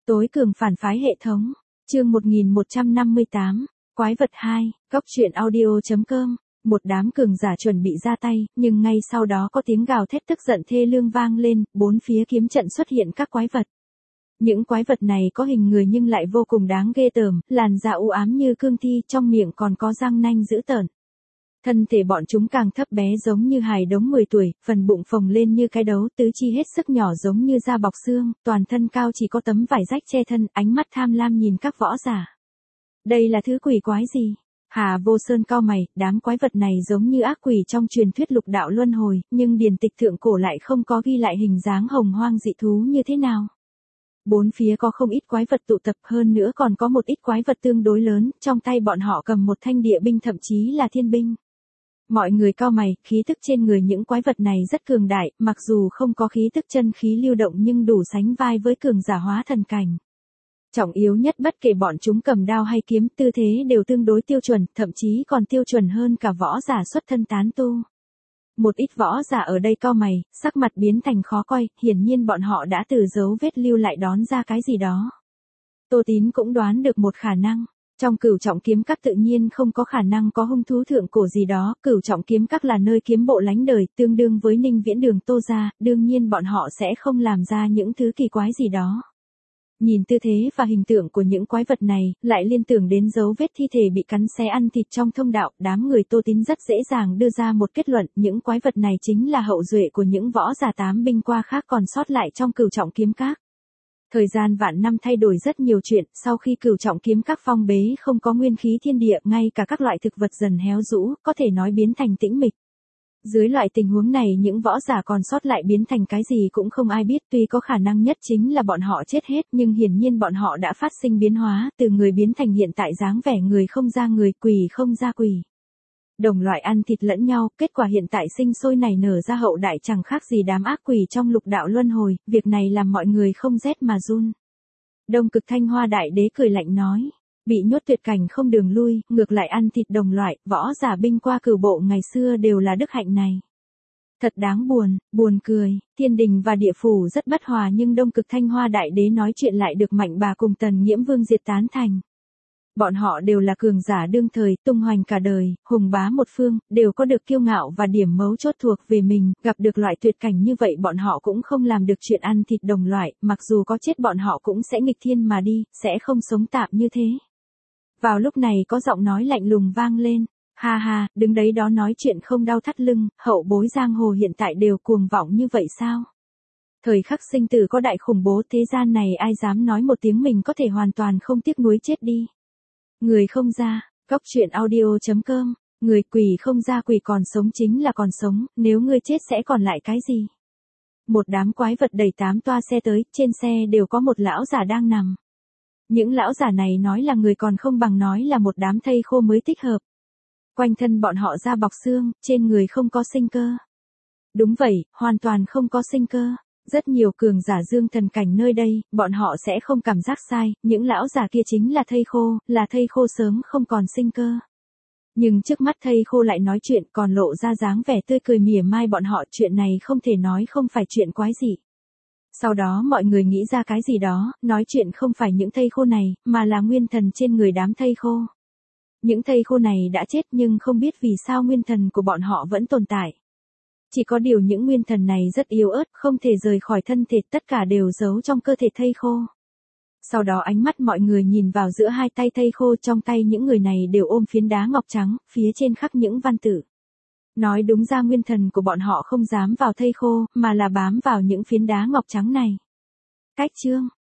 Tối cường phản phái hệ thống. Chương 1158. Quái vật 2. Góc truyện audio.com. Một đám cường giả chuẩn bị ra tay, nhưng ngay sau đó có tiếng gào thét tức giận thê lương vang lên, bốn phía kiếm trận xuất hiện các quái vật. Những quái vật này có hình người nhưng lại vô cùng đáng ghê tởm, làn da u ám như cương thi, trong miệng còn có răng nanh dữ tợn. Thân thể bọn chúng càng thấp bé giống như hài đống 10 tuổi, phần bụng phồng lên như cái đấu, tứ chi hết sức nhỏ giống như da bọc xương, toàn thân cao chỉ có tấm vải rách che thân, ánh mắt tham lam nhìn các võ giả. Đây là thứ quỷ quái gì? Hà Vô Sơn cau mày, đám quái vật này giống như ác quỷ trong truyền thuyết lục đạo luân hồi, nhưng điển tịch thượng cổ lại không có ghi lại hình dáng hồng hoang dị thú như thế nào. Bốn phía có không ít quái vật tụ tập, hơn nữa còn có một ít quái vật tương đối lớn, trong tay bọn họ cầm một thanh địa binh thậm chí là thiên binh. Mọi người cau mày, khí tức trên người những quái vật này rất cường đại, mặc dù không có khí tức chân khí lưu động nhưng đủ sánh vai với cường giả hóa thần cảnh. Trọng yếu nhất bất kể bọn chúng cầm đao hay kiếm, tư thế đều tương đối tiêu chuẩn, thậm chí còn tiêu chuẩn hơn cả võ giả xuất thân tán tu. Một ít võ giả ở đây cau mày, sắc mặt biến thành khó coi, hiển nhiên bọn họ đã từ dấu vết lưu lại đón ra cái gì đó. Tô Tín cũng đoán được một khả năng. Trong Cửu Trọng Kiếm Các tự nhiên không có khả năng có hung thú thượng cổ gì đó, Cửu Trọng Kiếm Các là nơi kiếm bộ lánh đời, tương đương với Ninh Viễn Đường Tô gia, đương nhiên bọn họ sẽ không làm ra những thứ kỳ quái gì đó. Nhìn tư thế và hình tượng của những quái vật này, lại liên tưởng đến dấu vết thi thể bị cắn xé ăn thịt trong thông đạo, đám người Tô Tín rất dễ dàng đưa ra một kết luận, những quái vật này chính là hậu duệ của những võ giả tám binh qua khác còn sót lại trong Cửu Trọng Kiếm Các. Thời gian vạn năm thay đổi rất nhiều chuyện, sau khi Cửu Trọng Kiếm Các phong bế không có nguyên khí thiên địa, ngay cả các loại thực vật dần héo rũ, có thể nói biến thành tĩnh mịch. Dưới loại tình huống này những võ giả còn sót lại biến thành cái gì cũng không ai biết, tuy có khả năng nhất chính là bọn họ chết hết, nhưng hiển nhiên bọn họ đã phát sinh biến hóa, từ người biến thành hiện tại dáng vẻ người không ra người, quỷ không ra quỷ. Đồng loại ăn thịt lẫn nhau, kết quả hiện tại sinh sôi nảy nở ra hậu đại chẳng khác gì đám ác quỷ trong lục đạo luân hồi, việc này làm mọi người không rét mà run. Đông Cực Thanh Hoa Đại Đế cười lạnh nói, bị nhốt tuyệt cảnh không đường lui, ngược lại ăn thịt đồng loại, võ giả binh qua cửu bộ ngày xưa đều là đức hạnh này. Thật đáng buồn, buồn cười, thiên đình và địa phủ rất bất hòa nhưng Đông Cực Thanh Hoa Đại Đế nói chuyện lại được Mạnh Bà cùng Tần Nghiễm Vương diệt tán thành. Bọn họ đều là cường giả đương thời, tung hoành cả đời, hùng bá một phương, đều có được kiêu ngạo và điểm mấu chốt thuộc về mình, gặp được loại tuyệt cảnh như vậy bọn họ cũng không làm được chuyện ăn thịt đồng loại, mặc dù có chết bọn họ cũng sẽ nghịch thiên mà đi, sẽ không sống tạm như thế. Vào lúc này có giọng nói lạnh lùng vang lên, ha ha, đứng đấy đó nói chuyện không đau thắt lưng, hậu bối giang hồ hiện tại đều cuồng vọng như vậy sao? Thời khắc sinh tử có đại khủng bố thế gian này ai dám nói một tiếng mình có thể hoàn toàn không tiếc nuối chết đi. Người không ra, góc truyện audio.com, người quỷ không ra quỷ còn sống chính là còn sống, nếu ngươi chết sẽ còn lại cái gì? Một đám quái vật đẩy 8 toa xe tới, trên xe đều có một lão giả đang nằm. Những lão giả này nói là người còn không bằng nói là một đám thây khô mới thích hợp. Quanh thân bọn họ da bọc xương, trên người không có sinh cơ. Đúng vậy, hoàn toàn không có sinh cơ. Rất nhiều cường giả dương thần cảnh nơi đây, bọn họ sẽ không cảm giác sai, những lão giả kia chính là thây khô sớm không còn sinh cơ. Nhưng trước mắt thây khô lại nói chuyện còn lộ ra dáng vẻ tươi cười mỉa mai bọn họ, chuyện này không thể nói không phải chuyện quái dị. Sau đó mọi người nghĩ ra cái gì đó, nói chuyện không phải những thây khô này, mà là nguyên thần trên người đám thây khô. Những thây khô này đã chết nhưng không biết vì sao nguyên thần của bọn họ vẫn tồn tại. Chỉ có điều những nguyên thần này rất yếu ớt, không thể rời khỏi thân thể, tất cả đều giấu trong cơ thể thây khô. Sau đó ánh mắt mọi người nhìn vào giữa hai tay thây khô, trong tay những người này đều ôm phiến đá ngọc trắng, phía trên khắc những văn tự. Nói đúng ra nguyên thần của bọn họ không dám vào thây khô, mà là bám vào những phiến đá ngọc trắng này. Cách chương,